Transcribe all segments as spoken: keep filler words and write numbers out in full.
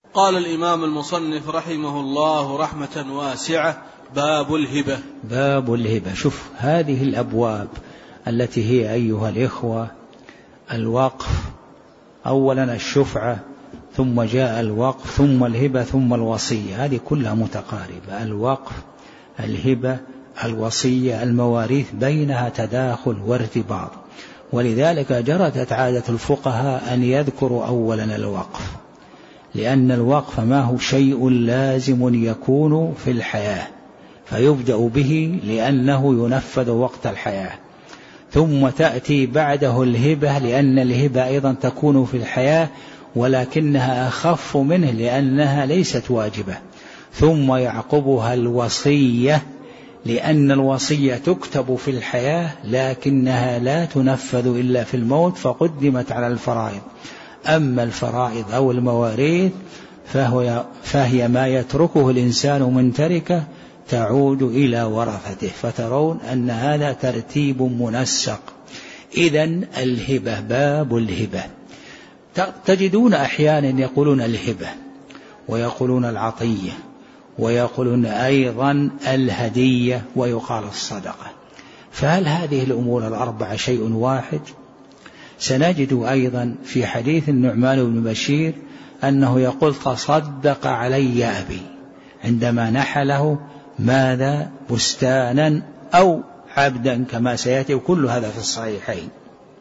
قال الإمام المصنف رحمه الله رحمة واسعة: باب الهبة. باب الهبة. شوف هذه الأبواب التي هي أيها الإخوة الوقف، أولا الشفعة، ثم جاء الوقف، ثم الهبة، ثم الوصية، هذه كلها متقاربة. الوقف، الهبة، الوصية، المواريث بينها تداخل وارتباط، ولذلك جرت عادة الفقهاء أن يذكروا أولا الوقف، لأن الوقف ما هو شيء لازم يكون في الحياة فيبدأ به لأنه ينفذ وقت الحياة، ثم تأتي بعده الهبة لأن الهبة أيضا تكون في الحياة ولكنها أخف منه لأنها ليست واجبة، ثم يعقبها الوصية لأن الوصية تكتب في الحياة لكنها لا تنفذ إلا في الموت فقدمت على الفرائض. أما الفرائض أو المواريث فهو فهي ما يتركه الإنسان من تركه تعود إلى ورثته، فترون أن هذا ترتيب منسق. إذن الهبة، باب الهبة. تجدون أحيانا يقولون الهبة ويقولون العطية ويقولون أيضا الهدية ويقال الصدقة، فهل هذه الأمور الأربعة شيء واحد؟ سنجد أيضا في حديث النعمان بن بشير أنه يقول: تصدق علي أبي، عندما نحله ماذا؟ بستانا أو عبدا كما سيأتي، وكل هذا في الصحيحين.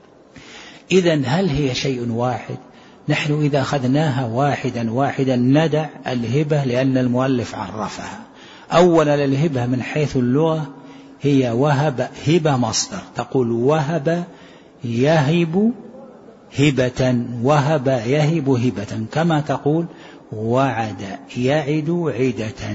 إذن هل هي شيء واحد؟ نحن إذا أخذناها واحدا واحدا ندع الهبة لأن المؤلف عرفها. أولا الهبة من حيث اللغة هي وهب، هبة مصدر، تقول وهب يهب هبة، وهب يهب هبة، كما تقول وعد يعد عدة.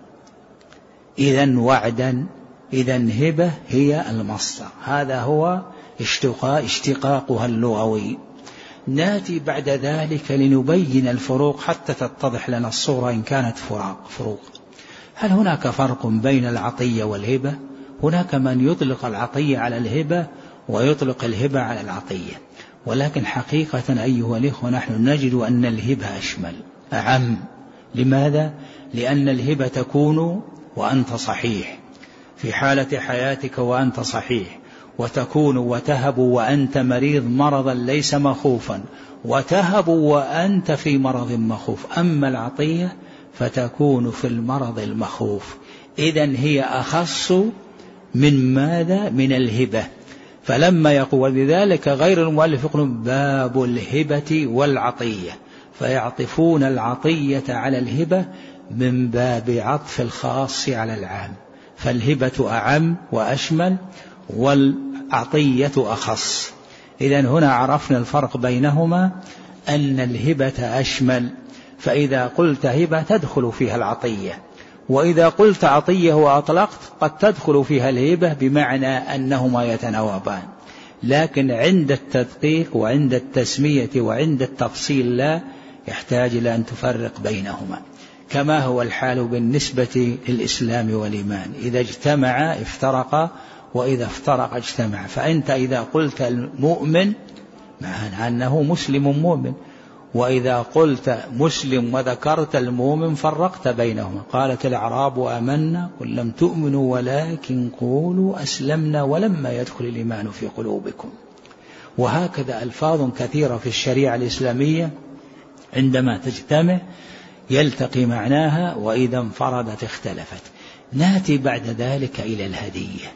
إذن وعدا، إذن هبة هي المصدر، هذا هو اشتقاقها اللغوي. ناتي بعد ذلك لنبين الفروق حتى تتضح لنا الصورة إن كانت فروق. هل هناك فرق بين العطية والهبة؟ هناك من يطلق العطية على الهبة ويطلق الهبة على العطية، ولكن حقيقة أيها الإخوة نحن نجد أن الهبة أشمل أعم. لماذا؟ لأن الهبة تكون وأنت صحيح، في حالة حياتك وأنت صحيح، وتكون وتهب وأنت مريض مرضا ليس مخوفا، وتهب وأنت في مرض مخوف. أما العطية فتكون في المرض المخوف، إذن هي أخص من ماذا؟ من الهبة. فلما يقول لذلك غير المؤلف يقول باب الهبة والعطية، فيعطفون العطية على الهبة من باب عطف الخاص على العام، فالهبة أعم وأشمل والعطية أخص. إذن هنا عرفنا الفرق بينهما، أن الهبة أشمل، فإذا قلت هبة تدخل فيها العطية، وإذا قلت عطية وأطلقت قد تدخل فيها الهبة، بمعنى أنهما يتناوبان، لكن عند التدقيق وعند التسمية وعند التفصيل لا، يحتاج إلى أن تفرق بينهما، كما هو الحال بالنسبة للإسلام والإيمان، إذا اجتمع افترقا وإذا افترق اجتمع. فأنت إذا قلت المؤمن معنى أنه مسلم مؤمن، وإذا قلت مسلم وذكرت المؤمن فرقت بينهما. قالت الأعراب آمنا قل لم تؤمنوا ولكن قولوا أسلمنا ولما يدخل الإيمان في قلوبكم. وهكذا ألفاظ كثيرة في الشريعة الإسلامية عندما تجتمع يلتقي معناها، وإذا انفردت اختلفت. ناتي بعد ذلك إلى الهدية.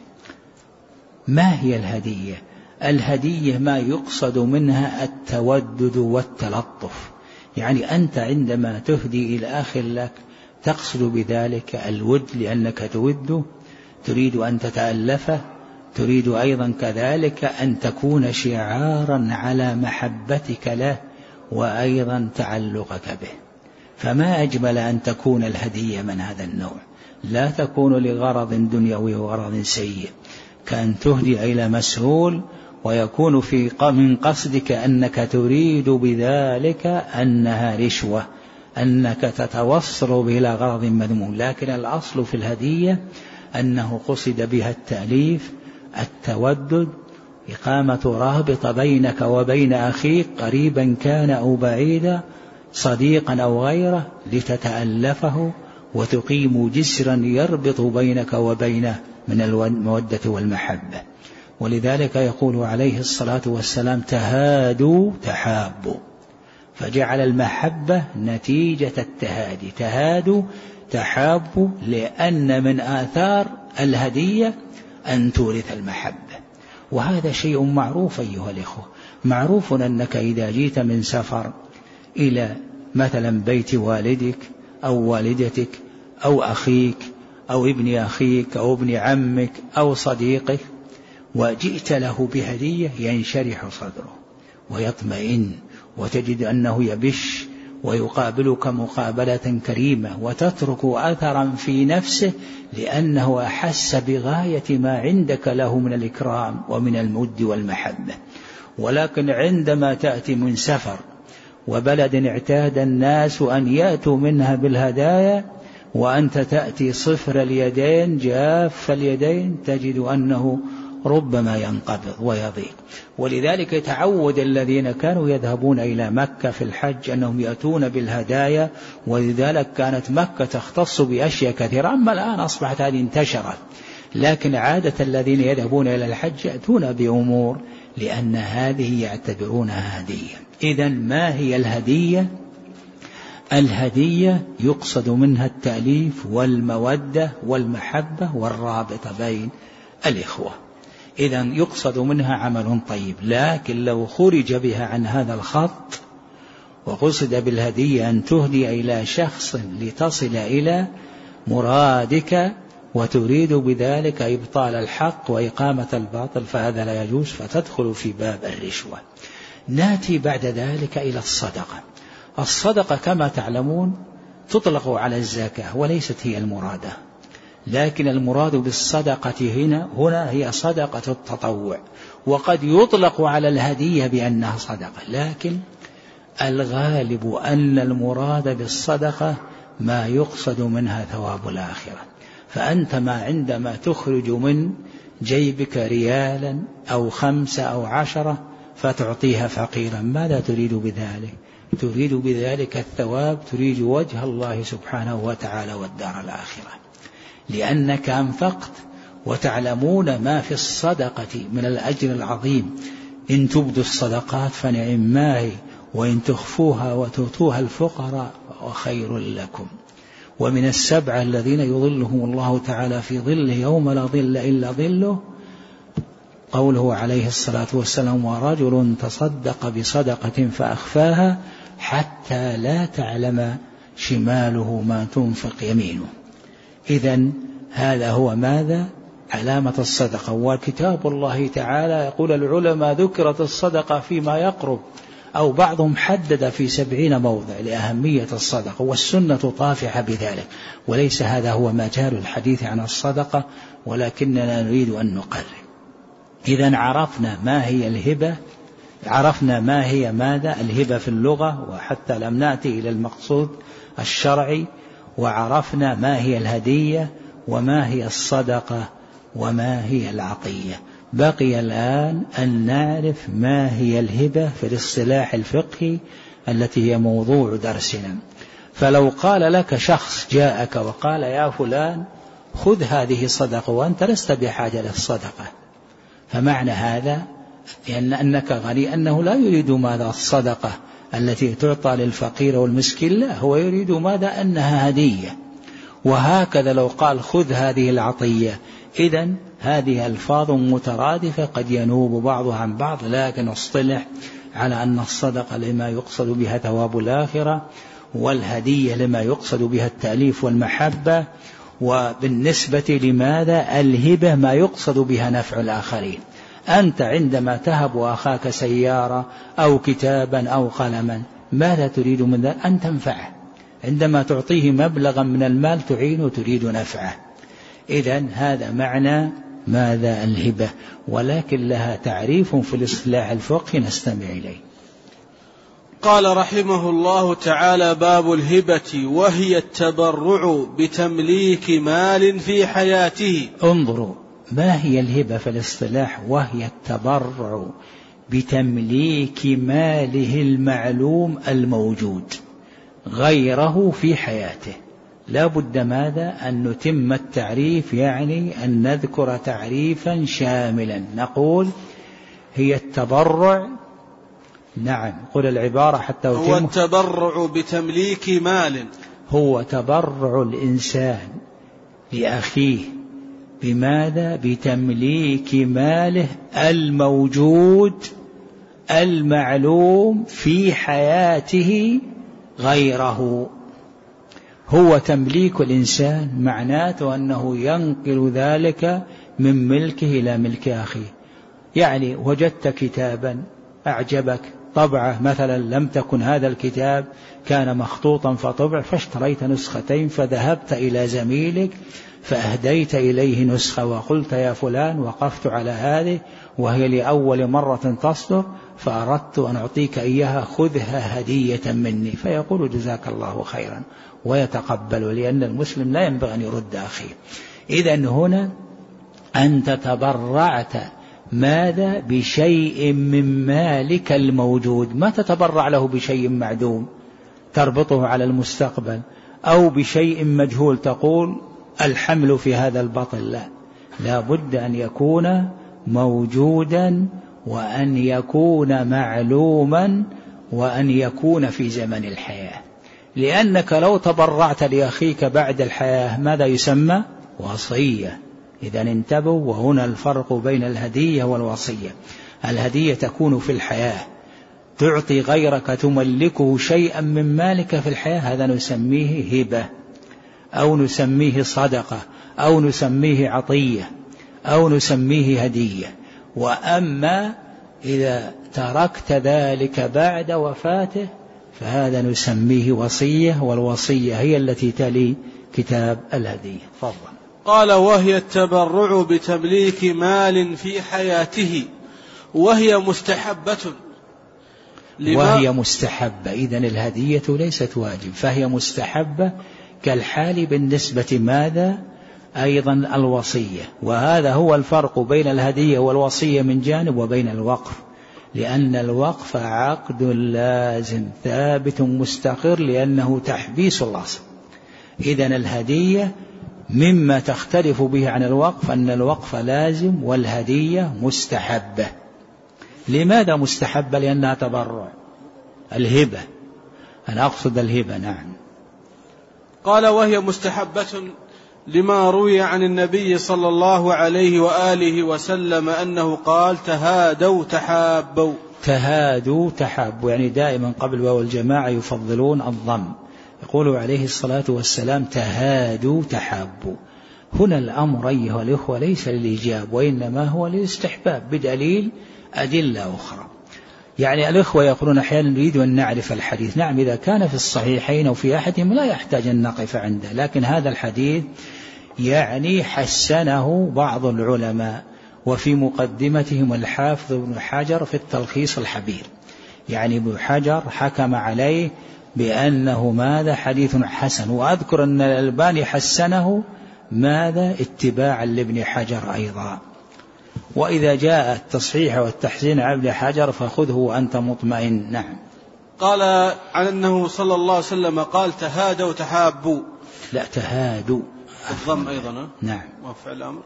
ما هي الهدية؟ الهدية ما يقصد منها التودد والتلطف، يعني أنت عندما تهدي إلى أخ لك تقصد بذلك الود لأنك توده، تريد أن تتألفه، تريد أيضا كذلك أن تكون شعارا على محبتك له وأيضا تعلقك به. فما أجمل أن تكون الهدية من هذا النوع، لا تكون لغرض دنيوي وغرض سيء، كأن تهدي إلى مسؤول ويكون في من قصدك أنك تريد بذلك أنها رشوة، أنك تتوصل إلى غرض مذموم. لكن الأصل في الهدية أنه قصد بها التأليف، التودد، إقامة رابطة بينك وبين أخيك قريبا كان أو بعيدا، صديقا أو غيره لتتألفه وتقيم جسرا يربط بينك وبينه من المودة والمحبة. ولذلك يقول عليه الصلاة والسلام تهادوا تحابوا، فجعل المحبة نتيجة التهادي، تهادوا تحابوا، لأن من آثار الهدية أن تورث المحبة. وهذا شيء معروف أيها الإخوة، معروف أنك إذا جيت من سفر إلى مثلا بيت والدك أو والدتك أو أخيك أو ابن أخيك أو ابن عمك أو صديقك وجئت له بهدية ينشرح صدره ويطمئن، وتجد أنه يبش ويقابلك مقابلة كريمة، وتترك أثرا في نفسه لأنه أحس بغاية ما عندك له من الإكرام ومن المود والمحبة. ولكن عندما تأتي من سفر وبلد اعتاد الناس أن يأتوا منها بالهدايا وأنت تأتي صفر اليدين جاف اليدين، تجد أنه ربما ينقبض ويضيق. ولذلك تعود الذين كانوا يذهبون إلى مكة في الحج أنهم يأتون بالهدايا، ولذلك كانت مكة تختص بأشياء كثيرة. أما الآن أصبحت هذه انتشرت، لكن عادة الذين يذهبون إلى الحج يأتون بأمور لأن هذه يعتبرونها هدية. إذن ما هي الهدية؟ الهدية يقصد منها التأليف والمودة والمحبة والرابطة بين الإخوة. إذن يقصد منها عمل طيب، لكن لو خرج بها عن هذا الخط وقصد بالهدية أن تهدي إلى شخص لتصل إلى مرادك وتريد بذلك إبطال الحق وإقامة الباطل فهذا لا يجوز، فتدخل في باب الرشوة. ناتي بعد ذلك إلى الصدقة. الصدقة كما تعلمون تطلق على الزكاة وليست هي المرادة، لكن المراد بالصدقة هنا هنا هي صدقة التطوع، وقد يطلق على الهدية بأنها صدقة، لكن الغالب أن المراد بالصدقة ما يقصد منها ثواب الآخرة. فأنت ما عندما تخرج من جيبك ريالا أو خمسة أو عشرة فتعطيها فقيرا، ماذا تريد بذلك؟ تريد بذلك الثواب، تريد وجه الله سبحانه وتعالى والدار الآخرة، لأنك أنفقت. وتعلمون ما في الصدقة من الأجر العظيم، إن تبدوا الصدقات فنعم ما هي، وإن تخفوها وتؤتوها الفقراء وخير لكم. ومن السبعة الذين يظلهم الله تعالى في ظله يوم لا ظل إلا ظله قوله عليه الصلاة والسلام ورجل تصدق بصدقة فأخفاها حتى لا تعلم شماله ما تنفق يمينه. إذن هذا هو ماذا؟ علامة الصدقة. وكتاب الله تعالى يقول العلماء ذكرت الصدقة فيما يقرب، أو بعضهم حدد في سبعين موضع لأهمية الصدقة، والسنة طافحة بذلك، وليس هذا هو مجال الحديث عن الصدقة، ولكننا نريد أن نقرر. إذن عرفنا ما هي الهبة، عرفنا ما هي ماذا الهبة في اللغة، وحتى لم نأتي إلى المقصود الشرعي، وعرفنا ما هي الهدية وما هي الصدقة وما هي العطية. بقي الآن أن نعرف ما هي الهبة في الاصطلاح الفقهي التي هي موضوع درسنا. فلو قال لك شخص جاءك وقال يا فلان خذ هذه صدقة وأنت لست بحاجة للصدقة، فمعنى هذا لأن أنك غني، أنه لا يريد ماذا الصدقة التي تعطى للفقير والمسكين، لا، هو يريد ماذا أنها هدية. وهكذا لو قال خذ هذه العطية، إذن هذه ألفاظ مترادفة قد ينوب بعضها عن بعض، لكن اصطلح على أن الصدقة لما يقصد بها ثواب الآخرة، والهدية لما يقصد بها التأليف والمحبة، وبالنسبة لماذا الهبة ما يقصد بها نفع الآخرين. أنت عندما تهب أخاك سيارة أو كتابا أو قلما ماذا تريد من ذلك؟ أن تنفعه. عندما تعطيه مبلغا من المال تعين وتريد نفعه. إذن هذا معنى ماذا الهبة، ولكن لها تعريف في الاصطلاح الفقهي نستمع إليه. قال رحمه الله تعالى: باب الهبة، وهي التبرع بتمليك مال في حياته. انظروا ما هي الهبة في الاصطلاح، وهي التبرع بتمليك ماله المعلوم الموجود. غيره في حياته. لا بد ماذا أن نتم التعريف، يعني أن نذكر تعريفا شاملا. نقول هي التبرع، نعم قل العبارة حتى أتم. هو التبرع بتمليك مال، هو تبرع الإنسان لأخيه بماذا؟ بتمليك ماله الموجود المعلوم في حياته غيره. هو تمليك الإنسان معناته أنه ينقل ذلك من ملكه إلى ملك أخيه. يعني وجدت كتابا أعجبك طبعه مثلا، لم تكن هذا الكتاب كان مخطوطا فطبع، فاشتريت نسختين، فذهبت إلى زميلك فأهديت إليه نسخة وقلت يا فلان وقفت على هذه وهي لأول مرة تصدر فأردت أن أعطيك إياها، خذها هدية مني، فيقول جزاك الله خيرا ويتقبل، لأن المسلم لا ينبغي أن يرد أخيه. إذن هنا أنت تبرعت ماذا؟ بشيء من مالك الموجود، ما تتبرع له بشيء معدوم تربطه على المستقبل، أو بشيء مجهول تقول الحمل في هذا البطن، لا، لا بد أن يكون موجودا وأن يكون معلوما وأن يكون في زمن الحياة. لأنك لو تبرعت لأخيك بعد الحياة ماذا يسمى؟ وصية. إذن انتبهوا، وهنا الفرق بين الهدية والوصية. الهدية تكون في الحياة، تعطي غيرك تملكه شيئا من مالك في الحياة، هذا نسميه هبة أو نسميه صدقة أو نسميه عطية أو نسميه هدية. وأما إذا تركت ذلك بعد وفاته فهذا نسميه وصية، والوصية هي التي تلي كتاب الهدية. تفضل. قال وهي التبرع بتمليك مال في حياته وهي مستحبة. وهي مستحبة، إذن الهدية ليست واجب، فهي مستحبة كالحال بالنسبة ماذا؟ أيضا الوصية. وهذا هو الفرق بين الهدية والوصية من جانب، وبين الوقف، لأن الوقف عقد لازم ثابت مستقر لأنه تحبيس الأصل. إذن الهدية مما تختلف به عن الوقف أن الوقف لازم والهدية مستحبة. لماذا مستحبة؟ لأنها تبرع. الهبة، أنا أقصد الهبة. نعم. قال وهي مستحبة لما روي عن النبي صلى الله عليه وآله وسلم أنه قال تهادوا تحابوا. تهادوا تحابوا، يعني دائما قبل واو الجماعة يفضلون الضم. يقول عليه الصلاة والسلام تهادوا تحابوا. هنا الأمر أيها الإخوة ليس للإيجاب وإنما هو للاستحباب بدليل أدلة أخرى. يعني الإخوة يقولون أحيانا نريد أن نعرف الحديث. نعم، إذا كان في الصحيحين أو في أحدهم لا يحتاج أن نقف عنده، لكن هذا الحديث يعني حسنه بعض العلماء، وفي مقدمتهم الحافظ ابن حجر في التلخيص الحبير. يعني ابن حجر حكم عليه بأنه ماذا؟ حديث حسن. وأذكر أن الألباني حسنه ماذا؟ اتباعا لابن حجر أيضا. وإذا جاء التصحيح والتحسين عن ابن حجر فخذه وأنت مطمئن. نعم. قال عن أنه صلى الله عليه وسلم قال تهادوا تحابوا. لا، تهادوا الضم أيضا. نعم. وفعل الأمر.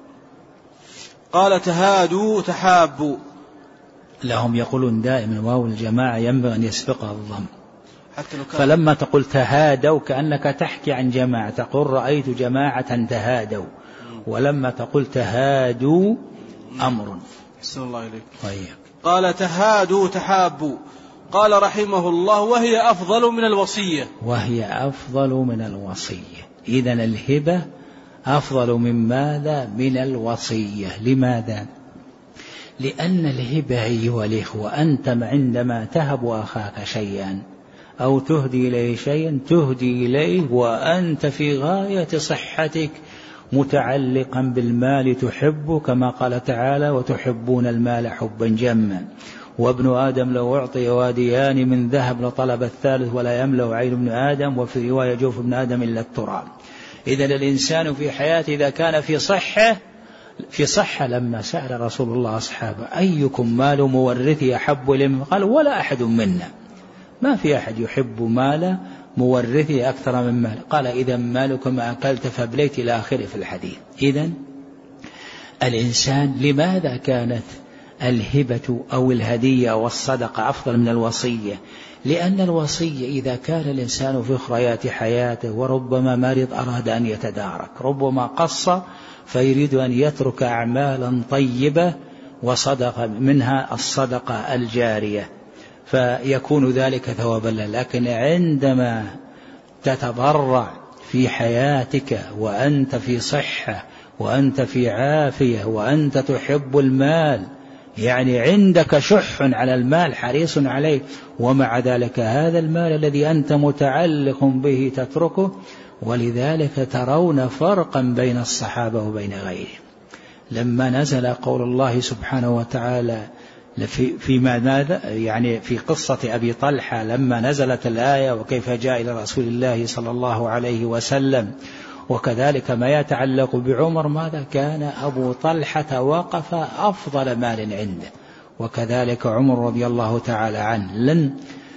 قال تهادوا تحابوا. لهم يقولون دائما واو الجماعة ينبغي أن يسبقها الضم، فلما تقول تهادوا كأنك تحكي عن جماعة، تقول رأيت جماعة تهادوا، ولما تقول تهادوا أمر. أحسن الله إليك. طيب. قال تهادوا تحابوا. قال رحمه الله وهي أفضل من الوصية. وهي أفضل من الوصية. إذن الهبة أفضل من ماذا؟ من الوصية. لماذا؟ لأن الهبة أيها الإخوة أنت عندما تهب أخاك شيئا أو تهدي إليه شيئا تهدي إليه وأنت في غاية صحتك متعلقا بالمال تحبه، كما قال تعالى وتحبون المال حبا جما، وابن آدم لو أعطي واديان من ذهب لطلب الثالث ولا يملأ عين ابن آدم، وفي رواية جوف ابن آدم إلا التراب. إذن الإنسان في حياته إذا كان في صحة في صحة لما سأل رسول الله أصحابه أيكم مال مورثي أحب إليه؟ قال ولا أحد منا، ما في أحد يحب مال مورثه أكثر من مال. قال إذا مالك ما أكلت فبليت إلى آخره في الحديث. إذن الإنسان لماذا كانت الهبة أو الهدية والصدقة أفضل من الوصية؟ لأن الوصية إذا كان الإنسان في أخريات حياته وربما مرض أراد أن يتدارك، ربما قصر فيريد أن يترك أعمالا طيبة وصدق منها الصدقة الجارية فيكون ذلك ثوابا له. لكن عندما تتضرع في حياتك وأنت في صحة وأنت في عافية وأنت تحب المال، يعني عندك شح على المال حريص عليه، ومع ذلك هذا المال الذي أنت متعلق به تتركه. ولذلك ترون فرقا بين الصحابة وبين غيرهم. لما نزل قول الله سبحانه وتعالى في فيما ماذا يعني في قصة أبي طلحة لما نزلت الآية وكيف جاء إلى رسول الله صلى الله عليه وسلم، وكذلك ما يتعلق بعمر، ماذا كان أبو طلحة وقف أفضل مال عنده، وكذلك عمر رضي الله تعالى عنه لن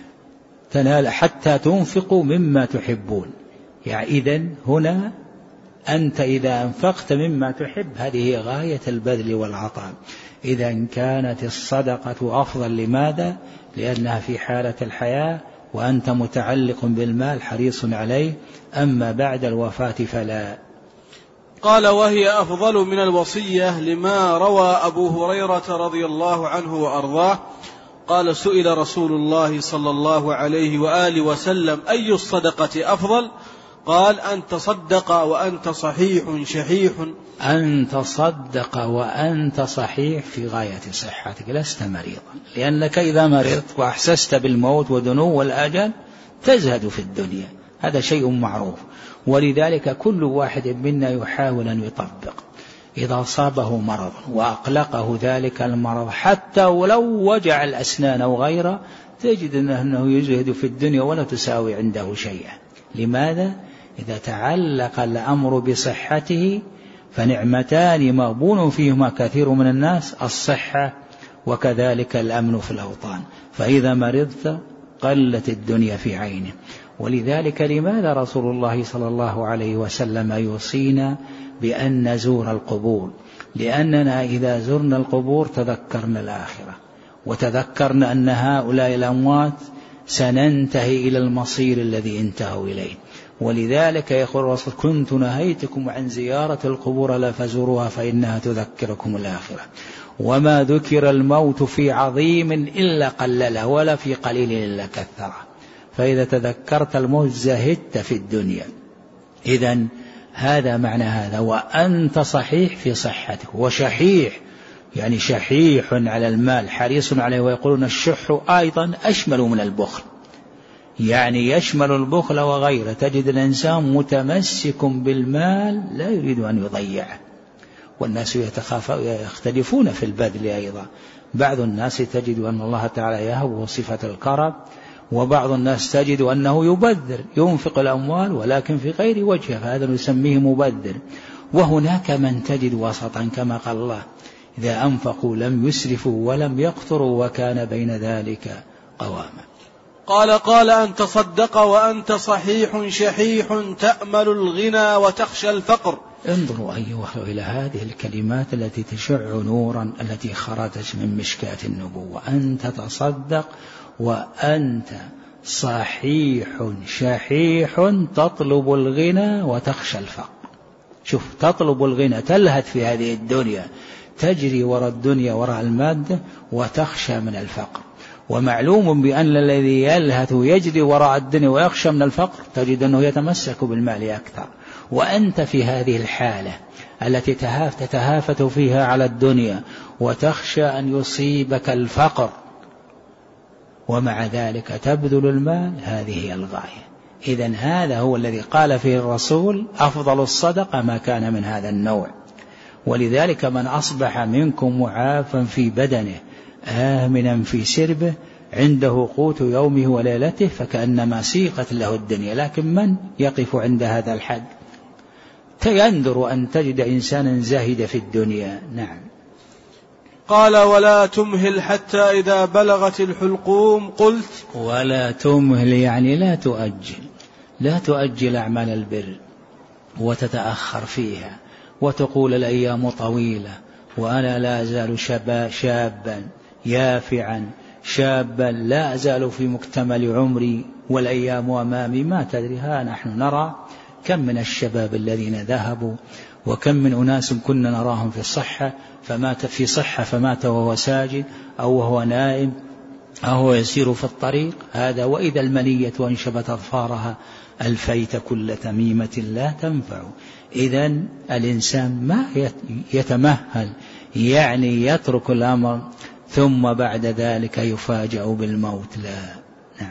تنال حتى تنفقوا مما تحبون. يعني إذن هنا أنت إذا أنفقت مما تحب هذه غاية البذل والعطاء. إذا كانت الصدقة أفضل، لماذا؟ لأنها في حالة الحياة وأنت متعلق بالمال حريص عليه، أما بعد الوفاة فلا. قال وهي أفضل من الوصية لما روى أبو هريرة رضي الله عنه وأرضاه قال سئل رسول الله صلى الله عليه وآله وسلم أي الصدقة أفضل؟ قال أن تصدق وأنت صحيح شحيح. أن تصدق وأنت صحيح في غاية صحتك لست مريضا، لأنك إذا مرضت وأحسست بالموت ودنو الأجل تزهد في الدنيا، هذا شيء معروف. ولذلك كل واحد منا يحاول أن يطبق إذا أصابه مرض وأقلقه ذلك المرض حتى ولو وجع الأسنان أو غيره تجد أنه يزهد في الدنيا ولا تساوي عنده شيئا. لماذا؟ إذا تعلق الأمر بصحته فنعمتان مغبون فيهما كثير من الناس، الصحة وكذلك الأمن في الأوطان. فإذا مرضت قلت الدنيا في عينه. ولذلك لماذا رسول الله صلى الله عليه وسلم يوصينا بأن نزور القبور؟ لأننا إذا زرنا القبور تذكرنا الآخرة، وتذكرنا أن هؤلاء الأموات سننتهي إلى المصير الذي انتهوا إليه. ولذلك يقول الرسول كنت نهيتكم عن زيارة القبور لا فزوروها فإنها تذكركم الآخرة. وما ذكر الموت في عظيم إلا قلله ولا في قليل إلا كثره. فإذا تذكرت الموت زهدت في الدنيا. إذن هذا معنى هذا. وأنت صحيح في صحتك، وشحيح يعني شحيح على المال حريص عليه. ويقولون الشح أيضا أشمل من البخل، يعني يشمل البخل وغيره. تجد الإنسان متمسك بالمال لا يريد أن يضيعه، والناس يختلفون في البذل أيضا. بعض الناس تجد أن الله تعالى يهب صفة الكرم، وبعض الناس تجد أنه يبذر ينفق الأموال ولكن في غير وجهه، فهذا نسميه مبذر. وهناك من تجد وسطا كما قال الله إذا أنفقوا لم يسرفوا ولم يقتروا وكان بين ذلك قواما. قال قال أن تصدق وأنت صحيح شحيح تأمل الغنى وتخشى الفقر. انظروا أيها إلى هذه الكلمات التي تشع نورا التي خرجت من مشكاة النبوة. أن تتصدق وأنت صحيح شحيح تطلب الغنى وتخشى الفقر. شوف، تطلب الغنى تلهث في هذه الدنيا، تجري وراء الدنيا وراء المادة، وتخشى من الفقر. ومعلوم بأن الذي يلهث يجري وراء الدنيا ويخشى من الفقر تجد أنه يتمسك بالمال أكثر. وأنت في هذه الحالة التي تتهافت فيها على الدنيا وتخشى أن يصيبك الفقر، ومع ذلك تبذل المال، هذه هي الغاية. إذن هذا هو الذي قال فيه الرسول أفضل الصدقة ما كان من هذا النوع. ولذلك من أصبح منكم معافا في بدنه آمنا في سربه عنده قوت يومه وليلته فكأنما سيقت له الدنيا. لكن من يقف عند هذا الحد؟ يندر أن تجد إنسانا زاهد في الدنيا. نعم. قال ولا تمهل حتى إذا بلغت الحلقوم قلت. ولا تمهل يعني لا تؤجل، لا تؤجل أعمال البر وتتأخر فيها وتقول الأيام طويلة وأنا لا أزال شابا شابا يافعا شابا لا أزال في مكتمل عمري والأيام أمامي. ما تدري، ها نحن نرى كم من الشباب الذين ذهبوا وكم من أناس كنا نراهم في الصحة فمات في صحة فمات وهو ساجد أو وهو نائم أو هو يسير في الطريق. هذا وإذا المنية وانشبت أظفارها ألفيت كل تميمة لا تنفع. إذن الإنسان ما يتمهل يعني يترك الأمر ثم بعد ذلك يفاجأ بالموت، لا. نعم.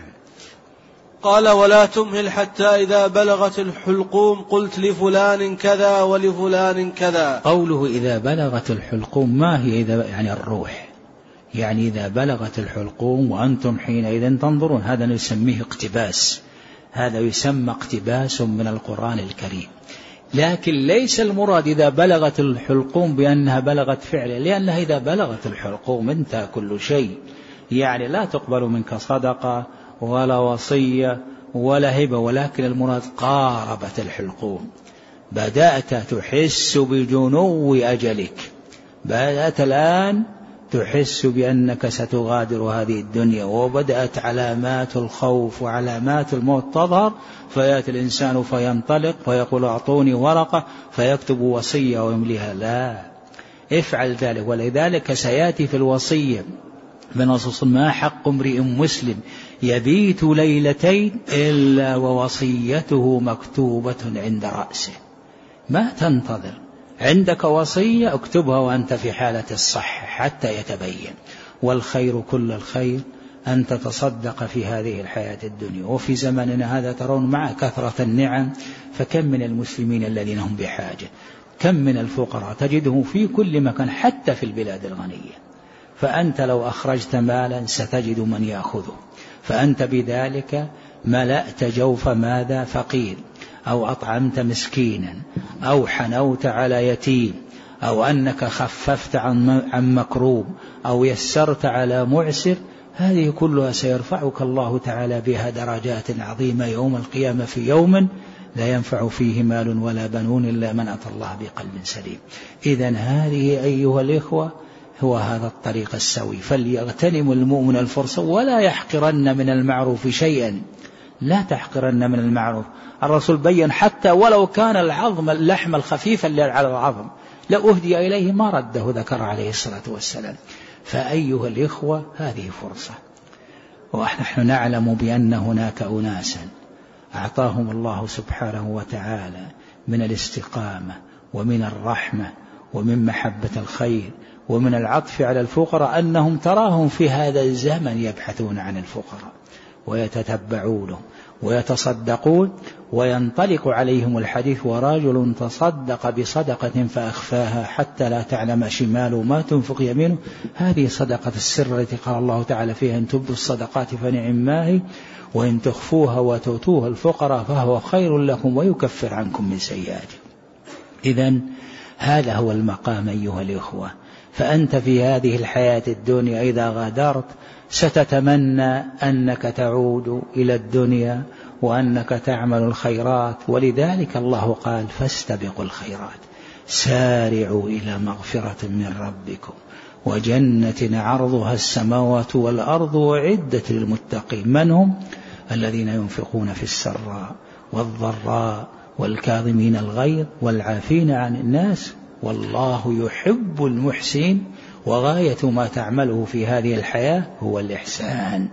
قال ولا تمهل حتى إذا بلغت الحلقوم قلت لفلان كذا ولفلان كذا. قوله إذا بلغت الحلقوم ما هي إذا يعني الروح، يعني إذا بلغت الحلقوم وأنتم حينئذ تنظرون، هذا نسميه اقتباس، هذا يسمى اقتباس من القرآن الكريم. لكن ليس المراد إذا بلغت الحلقوم بأنها بلغت فعلا، لأنها إذا بلغت الحلقوم انتهى كل شيء، يعني لا تقبل منك صدقة ولا وصية ولا هبة، ولكن المراد قاربت الحلقوم، بدأت تحس بجنو أجلك، بدأت الآن تحس بأنك ستغادر هذه الدنيا، وبدأت علامات الخوف وعلامات الموت تظهر، فيأتي الإنسان فينطلق فيقول أعطوني ورقة فيكتب وصية ويمليها. لا، افعل ذلك. ولذلك سيأتي في الوصية بنصوص ما حق امرئ مسلم يبيت ليلتين إلا ووصيته مكتوبة عند رأسه. ما تنتظر، عندك وصية اكتبها وأنت في حالة الصحة حتى يتبين. والخير كل الخير أن تتصدق في هذه الحياة الدنيا. وفي زمننا هذا ترون مع كثرة النعم فكم من المسلمين الذين هم بحاجة، كم من الفقراء تجدهم في كل مكان حتى في البلاد الغنية. فأنت لو أخرجت مالا ستجد من يأخذه، فأنت بذلك ملأت جوف ماذا فقير، أو أطعمت مسكينا، أو حنوت على يتيم، أو أنك خففت عن مكروب، أو يسرت على معسر. هذه كلها سيرفعك الله تعالى بها درجات عظيمة يوم القيامة، في يوم لا ينفع فيه مال ولا بنون إلا من أتى الله بقلب سليم. إذن هذه أيها الإخوة هو هذا الطريق السوي، فليغتنم المؤمن الفرصة ولا يحقرن من المعروف شيئا، لا تحقرن من المعروف. الرسول بيّن حتى ولو كان العظم اللحم الخفيف اللي على العظم لو أهدي إليه ما رده، ذكر عليه الصلاة والسلام. فأيها الإخوة هذه فرصة، ونحن نعلم بأن هناك أناسا أعطاهم الله سبحانه وتعالى من الاستقامة ومن الرحمة ومن محبة الخير ومن العطف على الفقراء أنهم تراهم في هذا الزمن يبحثون عن الفقراء ويتتبعونهم ويتصدقون، وينطلق عليهم الحديث ورجل تصدق بصدقة فأخفاها حتى لا تعلم شماله ما تنفق يمينه. هذه صدقة السر التي قال الله تعالى فيها إن تبدوا الصدقات فنعم ما هي وإن تخفوها وتؤتوها الفقراء فهو خير لكم ويكفر عنكم من سيئاتكم. إذن هذا هو المقام أيها الإخوة. فأنت في هذه الحياة الدنيا إذا غادرت ستتمنى أنك تعود إلى الدنيا وأنك تعمل الخيرات، ولذلك الله قال فاستبقوا الخيرات، سارعوا إلى مغفرة من ربكم وجنة عرضها السماوات والأرض أعدت للمتقين. من هم؟ الذين ينفقون في السراء والضراء والكاظمين الغيظ والعافين عن الناس والله يحب المحسنين. وغاية ما تعمله في هذه الحياة هو الإحسان.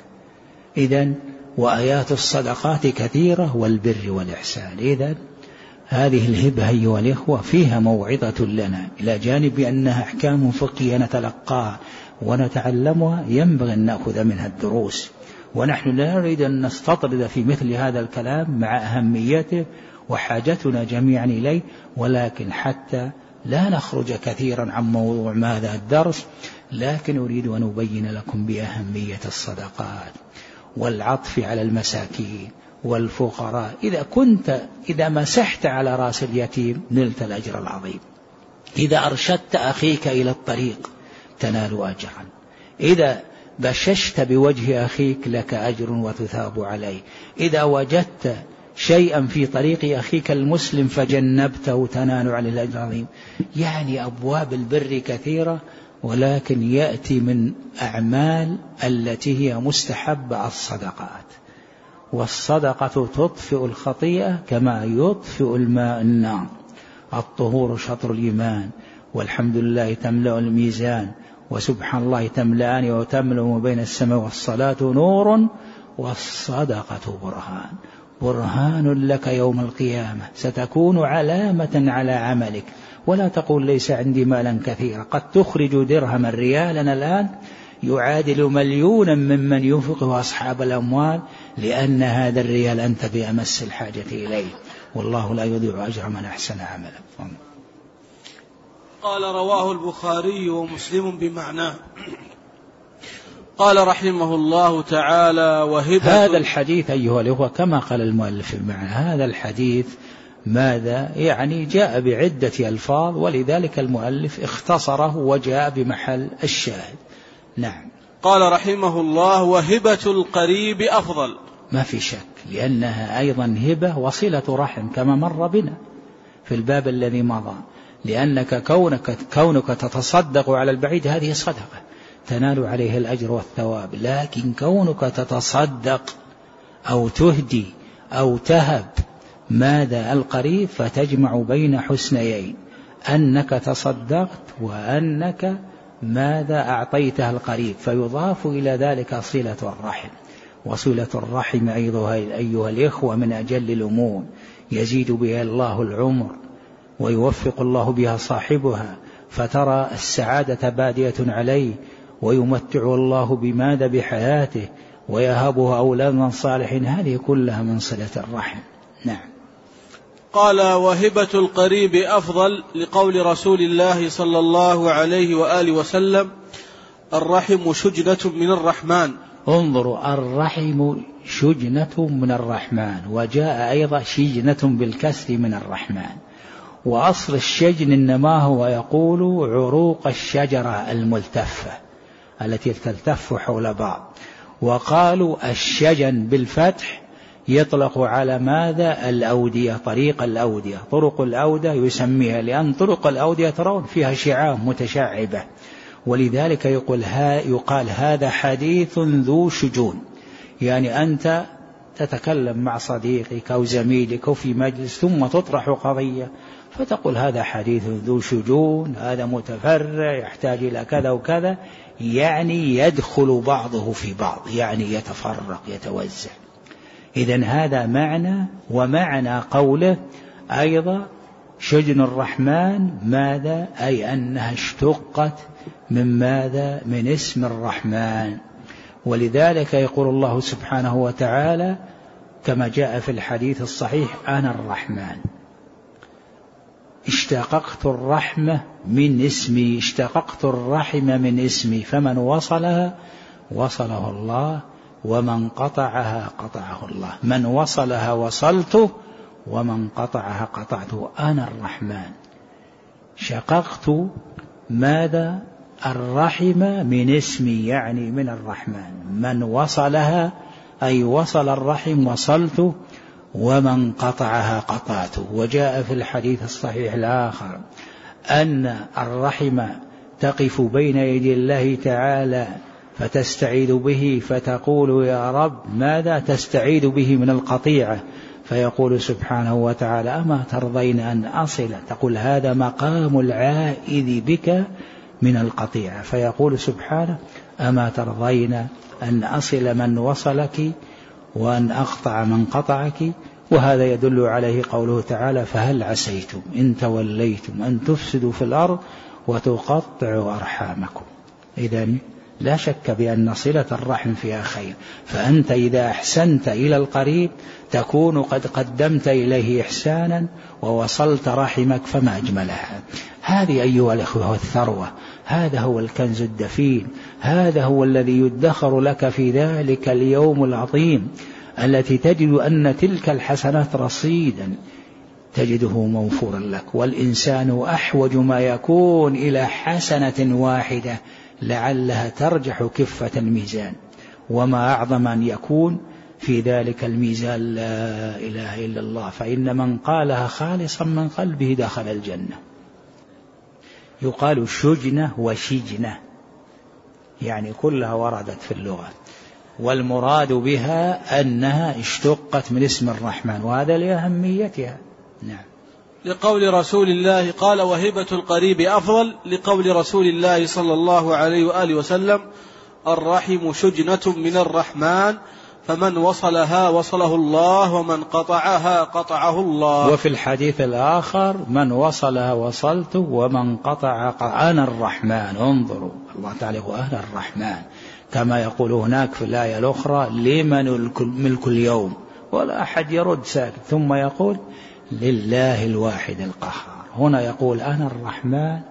إذن وآيات الصدقات كثيرة والبر والإحسان. إذن هذه الهبة أيها الإخوة فيها موعظة لنا، إلى جانب أنها أحكام فقهية نتلقاها ونتعلمها ينبغي أن نأخذ منها الدروس. ونحن لا نريد أن نستطرد في مثل هذا الكلام مع أهميته وحاجتنا جميعا إليه، ولكن حتى لا نخرج كثيرا عن موضوع ماذا الدرس، لكن أريد أن أبين لكم بأهمية الصدقات والعطف على المساكين والفقراء. إذا كنت إذا مسحت على رأس اليتيم نلت الأجر العظيم، إذا أرشدت أخيك إلى الطريق تنال أجرا. إذا بششت بوجه أخيك لك أجر وتثاب عليه، إذا وجدت شيئا في طريق أخيك المسلم فجنبته تنال عليه الأجر العظيم. يعني أبواب البر كثيرة، ولكن يأتي من أعمال التي هي مستحبة الصدقات، والصدقة تطفئ الخطيئة كما يطفئ الماء النار. الطهور شطر الإيمان، والحمد لله تملأ الميزان، وسبحان الله تملأان وتملأ ما بين السماء والصلاة نور، والصدقة برهان برهان لك يوم القيامة، ستكون علامة على عملك. ولا تقول ليس عندي مالا كثيرا، قد تخرج درهما ريالا الآن يعادل مليونا ممن ينفقه أصحاب الأموال، لأن هذا الريال أنت بأمس الحاجة إليه، والله لا يضيع أجر من أحسن عملا. قال رواه البخاري ومسلم بمعناه. قال رحمه الله تعالى: وهبة. هذا الحديث أيها الأخوة كما قال المؤلف بمعنى، هذا الحديث ماذا يعني جاء بعدة ألفاظ، ولذلك المؤلف اختصره وجاء بمحل الشاهد. نعم. قال رحمه الله: وهبة القريب أفضل. ما في شك، لأنها أيضا هبة وصلة رحم كما مر بنا في الباب الذي مضى، لأنك كونك, كونك تتصدق على البعيد هذه صدقة تنال عليه الأجر والثواب، لكن كونك تتصدق أو تهدي أو تهب ماذا القريب فتجمع بين حسنيين، أنك تصدقت وأنك ماذا أعطيتها القريب، فيضاف إلى ذلك صلة الرحم. وصلة الرحم أيضا أيها الإخوة من أجل الأمور، يزيد بها الله العمر ويوفق الله بها صاحبها، فترى السعادة بادية عليه، ويمتع الله بماذا بحياته، ويهبه أولادا صالحين. هذه كلها من صلة الرحم. نعم. قال: وهبة القريب أفضل، لقول رسول الله صلى الله عليه وآله وسلم: الرحم شجنة من الرحمن. انظروا، الرحم شجنة من الرحمن، وجاء أيضا شجنة بالكسر من الرحمن. وأصل الشجن إنما هو يقول عروق الشجرة الملتفة التي تلتف حول بعض، وقالوا الشجن بالفتح يطلق على ماذا؟ الأودية، طريق الأودية، طرق الأودية يسميها، لأن طرق الأودية ترون فيها شعاب متشعبة، ولذلك يقول, ها يقال هذا حديث ذو شجون. يعني أنت تتكلم مع صديقك أو زميلك أو في مجلس ثم تطرح قضية فتقول هذا حديث ذو شجون، هذا متفرع يحتاج إلى كذا وكذا، يعني يدخل بعضه في بعض، يعني يتفرق يتوزع. إذن هذا معنى. ومعنى قوله أيضا شجن الرحمن ماذا؟ أي أنها اشتقت من ماذا؟ من اسم الرحمن. ولذلك يقول الله سبحانه وتعالى كما جاء في الحديث الصحيح: أنا الرحمن اشتققت الرحمة من اسمي، اشتققت الرحم من اسمي، فمن وصلها وصله الله، ومن قطعها قطعه الله. من وصلها وصلته، ومن قطعها قطعته. أنا الرحمن شققت ماذا؟ الرحم من اسمي، يعني من الرحمن. من وصلها أي وصل الرحم وصلته، ومن قطعها قطعته. وجاء في الحديث الصحيح الآخر أن الرحم تقف بين يدي الله تعالى فتستعيذ به، فتقول يا رب ماذا تستعيذ به من القطيعة، فيقول سبحانه وتعالى: أما ترضين أن أصل؟ تقول هذا مقام العائذ بك من القطيعة، فيقول سبحانه: أما ترضين أن أصل من وصلك وأن أقطع من قطعك. وهذا يدل عليه قوله تعالى: فهل عسيتم إن توليتم أن تفسدوا في الأرض وتقطعوا أرحامكم. إذن لا شك بأن صلة الرحم فيها خير، فأنت إذا أحسنت إلى القريب تكون قد قدمت إليه إحسانا ووصلت رحمك، فما أجملها. هذه أيها الأخوة الثروة، هذا هو الكنز الدفين، هذا هو الذي يدخر لك في ذلك اليوم العظيم التي تجد أن تلك الحسنات رصيدا تجده موفورا لك. والإنسان أحوج ما يكون إلى حسنة واحدة لعلها ترجح كفة الميزان. وما أعظم أن يكون في ذلك الميزان لا إله إلا الله، فإن من قالها خالصا من قلبه دخل الجنة. يقال شجنة وشجنة، يعني كلها وردت في اللغة، والمراد بها أنها اشتقت من اسم الرحمن، وهذا لأهميتها. نعم. لقول رسول الله قال وهبة القريب أفضل، لقول رسول الله صلى الله عليه وآله وسلم الرحم شجنة من الرحمن فمن وصلها وصله الله ومن قطعها قطعه الله. وفي الحديث الآخر من وصلها وصلته ومن قطع أنا الرحمن. انظروا الله تعالى يقول أنا الرحمن، كما يقول هناك في الآية الأخرى لمن ملك اليوم، ولا أحد يرد ساكت، ثم يقول لله الواحد القهار. هنا يقول أنا الرحمن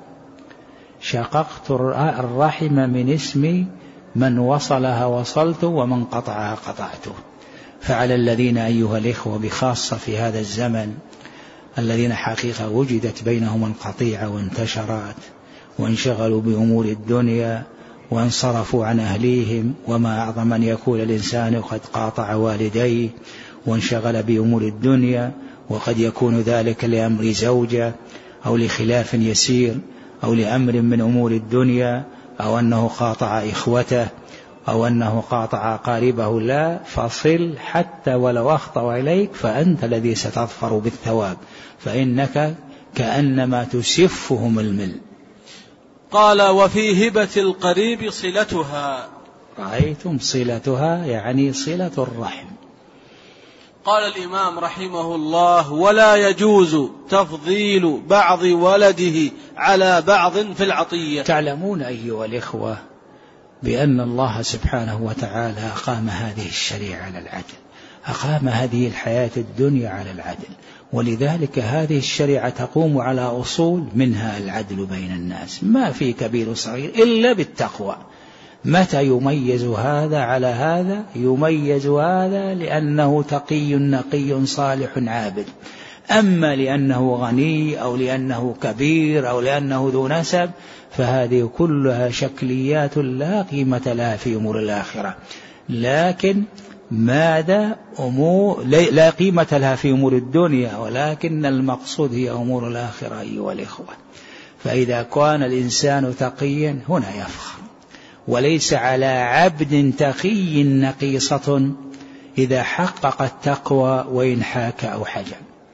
شققت الرحم من اسمي من وصلها وصلته ومن قطعها قطعته. فعلى الذين أيها الإخوة بخاصة في هذا الزمن الذين حقيقة وجدت بينهم القطيعة وانتشرت وانشغلوا بأمور الدنيا وانصرفوا عن أهليهم، وما أعظم أن يكون الإنسان قد قاطع والديه وانشغل بأمور الدنيا، وقد يكون ذلك لأمر زوجة أو لخلاف يسير أو لأمر من أمور الدنيا، أو أنه قاطع إخوته أو أنه قاطع قاربه. لا، فصل حتى ولو أخطأ إليك فأنت الذي ستظفر بالثواب، فإنك كأنما تسفهم المل. قال وفي هبة القريب صلتها. رأيتم صلتها يعني صلة الرحم. قال الإمام رحمه الله ولا يجوز تفضيل بعض ولده على بعض في العطية. تعلمون أيها الإخوة بأن الله سبحانه وتعالى أقام هذه الشريعة على العدل، أقام هذه الحياة الدنيا على العدل، ولذلك هذه الشريعة تقوم على أصول منها العدل بين الناس، ما في كبير صغير إلا بالتقوى. متى يميز هذا على هذا؟ يميز هذا لأنه تقي نقي صالح عابد، أما لأنه غني أو لأنه كبير أو لأنه ذو نسب فهذه كلها شكليات لا قيمة لها في أمور الآخرة. لكن ماذا أمور لا قيمة لها في أمور الدنيا، ولكن المقصود هي أمور الآخرة أيها الإخوة. فإذا كان الإنسان تقيا هنا يفخر، وليس على عبد تقي نقيصة إذا حقق التقوى وإن حاك أو حجم.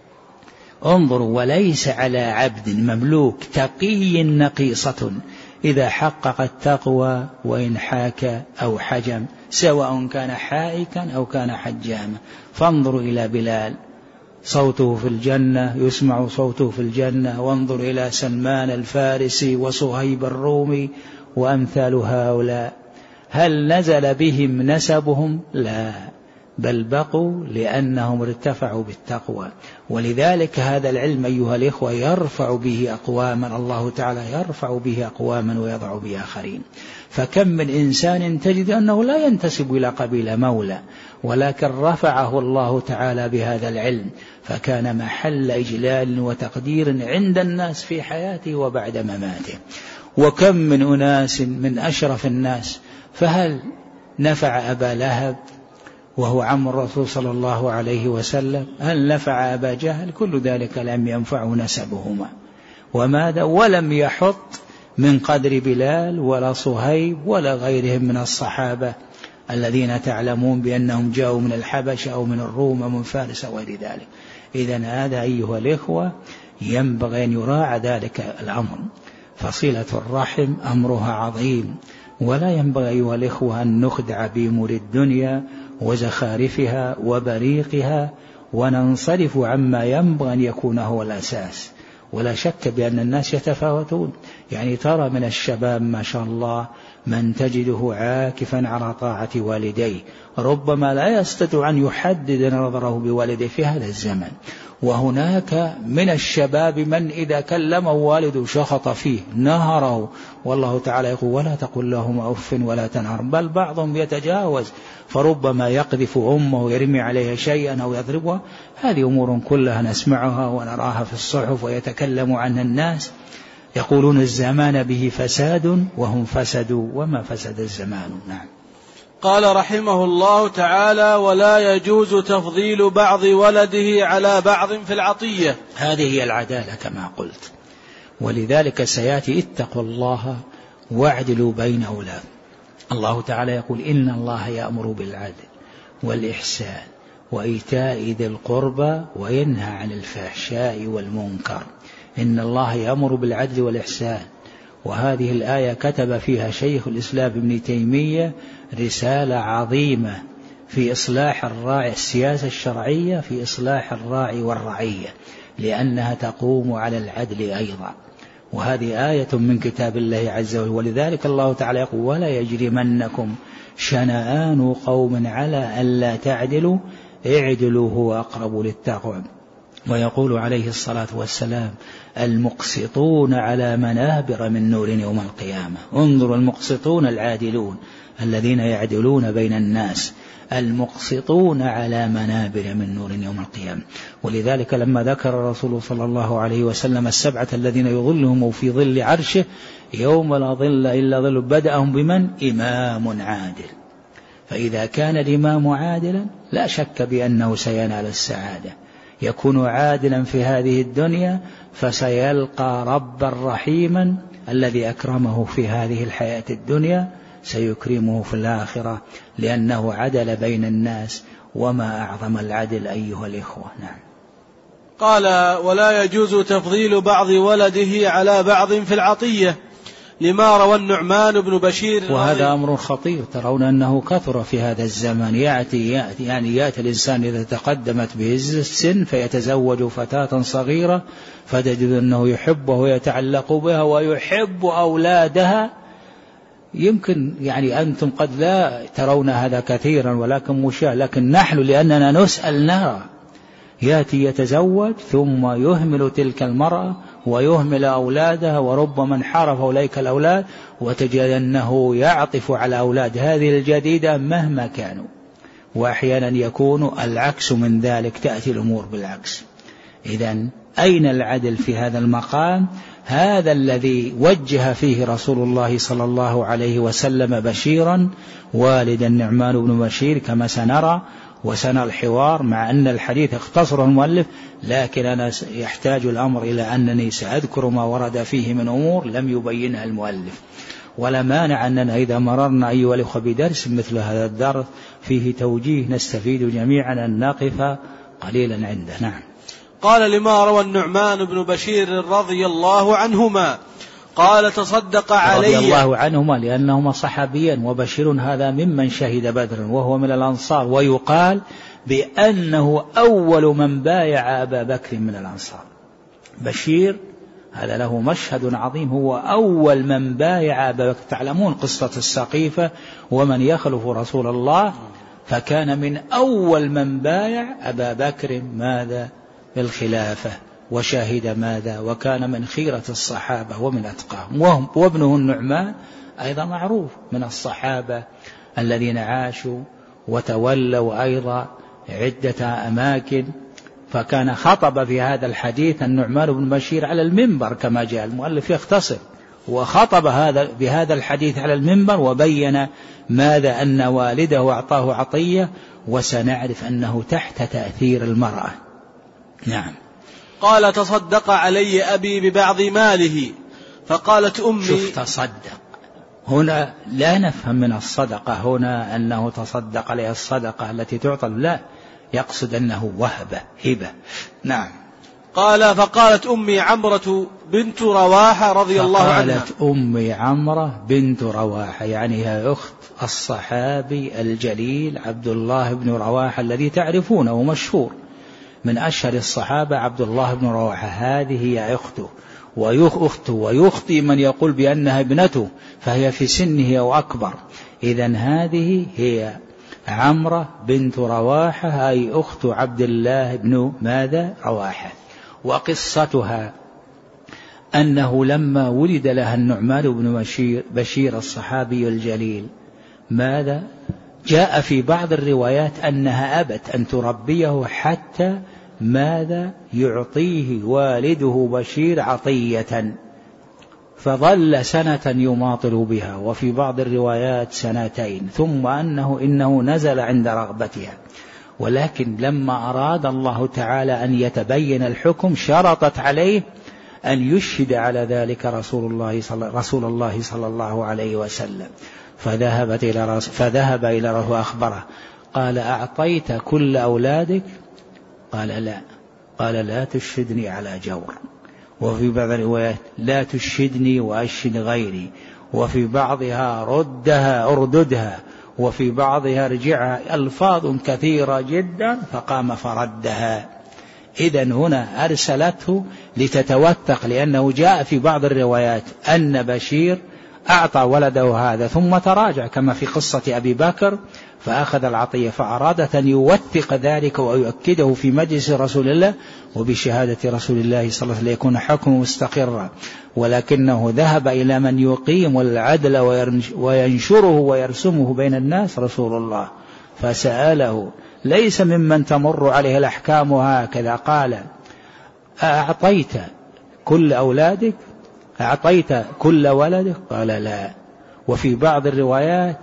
انظروا، وليس على عبد مملوك تقي نقيصة إذا حقق التقوى وإن حاك أو حجم، سواء كان حائكا أو كان حجاما. فانظروا إلى بلال صوته في الجنة، يسمع صوته في الجنة، وانظر إلى سلمان الفارسي وصهيب الرومي وأمثال هؤلاء، هل نزل بهم نسبهم؟ لا، بل بقوا لأنهم ارتفعوا بالتقوى. ولذلك هذا العلم أيها الإخوة يرفع به أقواما، الله تعالى يرفع به أقواما ويضع به آخرين. فكم من إنسان تجد أنه لا ينتسب إلى قبيلة مولى، ولكن رفعه الله تعالى بهذا العلم فكان محل إجلال وتقدير عند الناس في حياته وبعد مماته. وكم من أناس من أشرف الناس، فهل نفع أبا لهب وهو عم الرسول صلى الله عليه وسلم؟ هل نفع أبا جهل؟ كل ذلك لم ينفع نسبهما. وماذا؟ ولم يحط من قدر بلال ولا صهيب ولا غيرهم من الصحابة الذين تعلمون بأنهم جاءوا من الحبشة أو من الروم ومن فارس وغير ذلك. إذن هذا أيها الإخوة ينبغي أن يراعى ذلك الأمر. فصلة الرحم أمرها عظيم، ولا ينبغي أيها الإخوة أن نخدع بأمور الدنيا وزخارفها وبريقها وننصرف عما ينبغي أن يكون هو الأساس. ولا شك بأن الناس يتفاوتون، يعني ترى من الشباب ما شاء الله من تجده عاكفا على طاعة والديه، ربما لا يستطيع أن يحدد نظره بوالديه في هذا الزمن. وهناك من الشباب من إذا كلمه والده شخط فيه نهره، والله تعالى يقول ولا تقل لهما أف ولا تنهر، بل بعضهم يتجاوز فربما يقذف أمه ويرمي عليها شيئا أو يضربها. هذه أمور كلها نسمعها ونراها في الصحف ويتكلم عنها الناس، يقولون الزمان به فساد وهم فسدوا وما فسد الزمان. نعم. قال رحمه الله تعالى: ولا يجوز تفضيل بعض ولده على بعض في العطية. هذه هي العدالة كما قلت، ولذلك سيأتي: اتقوا الله واعدلوا بين أولاد. الله تعالى يقول: إن الله يأمر بالعدل والإحسان وإيتاء ذي القربى وينهى عن الفحشاء والمنكر. إن الله يأمر بالعدل والإحسان، وهذه الآية كتب فيها شيخ الإسلام ابن تيمية رسالة عظيمة في إصلاح الراعي، السياسة الشرعية في إصلاح الراعي والرعية، لأنها تقوم على العدل أيضا، وهذه آية من كتاب الله عز وجل. ولذلك الله تعالى يقول: ولا يجرمنكم شنآن قوم على ألا تعدلوا اعدلوا هو أقرب للتقوى. ويقول عليه الصلاة والسلام: المقسطون على منابر من نور يوم القيامة. انظروا، المقسطون العادلون الذين يعدلون بين الناس، المقسطون على منابر من نور يوم القيامة. ولذلك لما ذكر الرسول صلى الله عليه وسلم السبعة الذين يظلهم في ظل عرشه يوم لا ظل إلا ظل، بدأهم بمن؟ إمام عادل. فإذا كان الإمام عادلا لا شك بأنه سينال السعادة، يكون عادلا في هذه الدنيا فسيلقى ربا رحيما الذي أكرمه في هذه الحياة الدنيا سيكرمه في الآخرة، لأنه عدل بين الناس، وما أعظم العدل أيها الإخوة. نعم. قال: ولا يجوز تفضيل بعض ولده على بعض في العطية، لما روى النعمان بن بشير. وهذا أمر خطير، ترون أنه كثر في هذا الزمان. يأتي, يأتي يعني يأتي الإنسان إذا تقدمت به السن فيتزوج فتاة صغيرة فتجد أنه يحبها ويتعلق بها ويحب أولادها. يمكن يعني أنتم قد لا ترون هذا كثيرا ولكن مشاهد، لكن نحن لأننا نسأل نرى. يأتي يتزوج ثم يهمل تلك المرأة ويهمل أولادها، وربما انحرف أولئك الأولاد، وتجد أنه يعطف على أولاد هذه الجديدة مهما كانوا. وأحيانا يكون العكس من ذلك، تأتي الأمور بالعكس. إذن أين العدل في هذا المقام؟ هذا الذي وجه فيه رسول الله صلى الله عليه وسلم بشيرا والد النعمان بن بشير كما سنرى وسنى الحوار، مع أن الحديث اختصره المؤلف، لكن أنا يحتاج الأمر إلى أنني سأذكر ما ورد فيه من أمور لم يبينها المؤلف. ولا مانع أننا إذا مررنا أيها الأخوة بدرس مثل هذا الدرس فيه توجيه نستفيد جميعا أن نقف قليلا عنده. نعم. قال: لما روى النعمان بن بشير رضي الله عنهما قال: تصدق علي. رضي الله عنهما لأنهما صحابيان، وبشير هذا ممن شهد بدرا وهو من الأنصار، ويقال بأنه أول من بايع أبا بكر من الأنصار. بشير هذا له مشهد عظيم، هو أول من بايع أبا بكر. تعلمون قصة السقيفة ومن يخلف رسول الله، فكان من أول من بايع أبا بكر ماذا بالخلافة، وشاهد ماذا، وكان من خيرة الصحابة ومن أتقاهم. وهم وابنه النعمان أيضا معروف من الصحابة الذين عاشوا وتولوا أيضا عدة أماكن. فكان خطب في هذا الحديث النعمان بن بشير على المنبر كما جاء المؤلف يختصر، وخطب هذا بهذا الحديث على المنبر وبين ماذا أن والده أعطاه عطية، وسنعرف أنه تحت تأثير المرأة. نعم. قال: تصدق علي أبي ببعض ماله، فقالت أمي. شوف، تصدق هنا لا نفهم من الصدقة هنا أنه تصدق عليه الصدقة التي تعطى، لا، يقصد أنه وهبة هبة. نعم. قال: فقالت أمي عمرة بنت رواحة رضي الله عنها. فقالت أمي عمرة بنت رواحة، يعني هي أخت الصحابي الجليل عبد الله بن رواحة الذي تعرفونه مشهور من أشهر الصحابة، عبد الله بن رواحة. هذه هي أخته ويخته ويخطي من يقول بأنها ابنته، فهي في سنه أو أكبر. إذن هذه هي عمرة بنت رواحة، أي أخت عبد الله بن ماذا رواحة. وقصتها أنه لما ولد لها النعمان بن بشير, بشير الصحابي الجليل، ماذا جاء في بعض الروايات أنها أبت أن تربيه حتى ماذا يعطيه والده بشير عطية. فظل سنة يماطل بها، وفي بعض الروايات سنتين، ثم أنه إنه نزل عند رغبتها. ولكن لما أراد الله تعالى أن يتبين الحكم شرطت عليه أن يشهد على ذلك رسول الله صلى, رسول الله صلى الله عليه وسلم. فذهبت إلى فذهب إلى رسول وأخبره، قال أعطيت كل أولادك؟ قال لا. قال لا تشهدني على جور. وفي بعض الروايات لا تشهدني وأشهد غيري، وفي بعضها ردها أرددها، وفي بعضها رجعها، ألفاظ كثيرة جدا، فقام فردها. إذن هنا أرسلته لتتوثق، لأنه جاء في بعض الروايات أن بشير أعطى ولده هذا ثم تراجع، كما في قصة أبي بكر فأخذ العطية، فأرادت أن يوثق ذلك ويؤكده في مجلس رسول الله وبشهادة رسول الله صلى الله عليه وسلم ليكون حكمه مستقرا. ولكنه ذهب إلى من يقيم العدل وينشره ويرسمه بين الناس رسول الله، فسأله ليس ممن تمر عليه الأحكام هكذا. قال أعطيت كل أولادك؟ أعطيت كل ولدك؟ قال لا. وفي بعض الروايات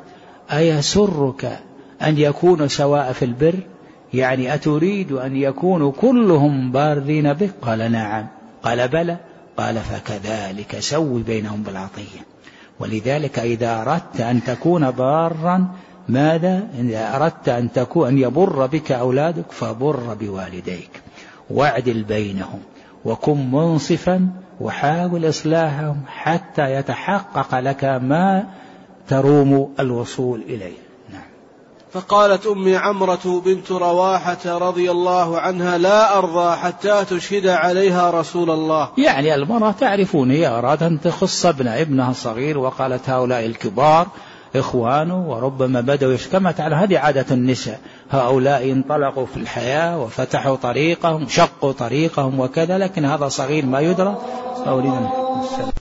أيسرك أن يكونوا سواء في البر؟ يعني أتريد أن يكونوا كلهم بارين بك؟ قال نعم. قال بلى. قال فكذلك سوي بينهم بالعطية. ولذلك إذا أردت أن تكون بارا ماذا؟ إذا أردت أن تكون أن يبر بك أولادك فبر بوالديك، واعدل بينهم، وكن منصفا، وحاول إصلاحهم حتى يتحقق لك ما تروم الوصول إليه. نعم. فقالت أمي عمرة بنت رواحة رضي الله عنها لا أرضى حتى تشهد عليها رسول الله. يعني المرأة تعرفون هي أراد أن تخص ابن ابنها الصغير، وقالت هؤلاء الكبار إخوانه وربما بدوا كما تعلم هذه عادة النساء، هؤلاء انطلقوا في الحياة وفتحوا طريقهم شقوا طريقهم وكذا، لكن هذا صغير ما يدرى.